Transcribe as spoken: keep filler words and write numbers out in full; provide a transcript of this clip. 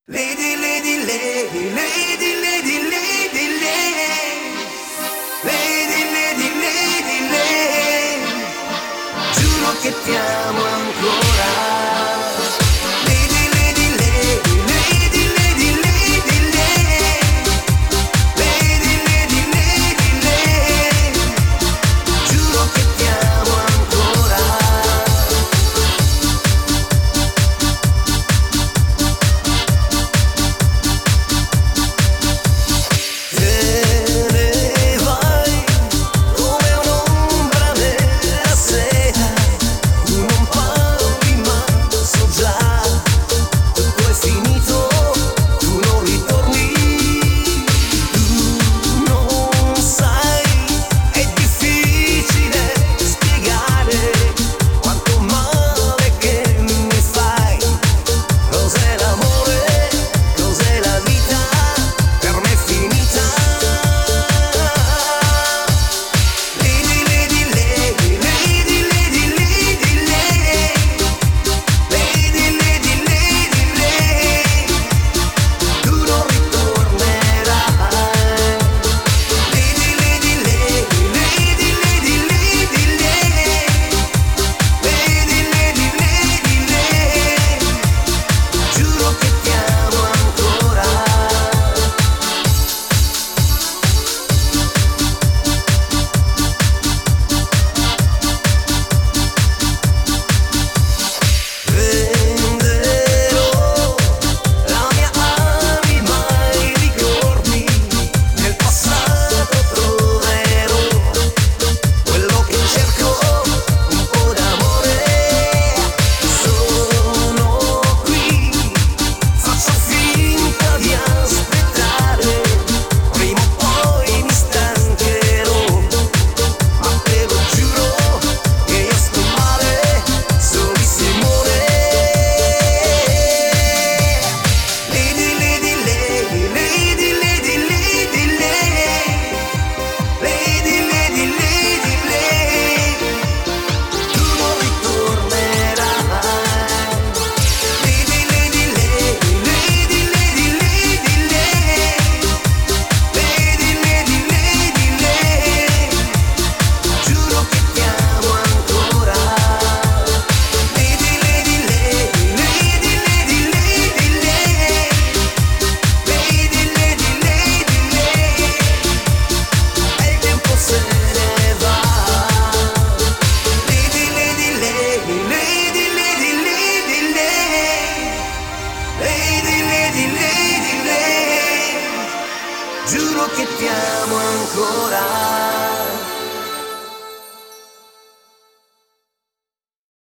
Lady, lady, lady, lady, lady, lady, lady, lady, lady, lady, lady, giuro che ti amo ancora. Lady, lady, lady, lady, lady, lady, lady, lady, lady, lady, giuro che ti amo ancora. Giuro che ti amo ancora.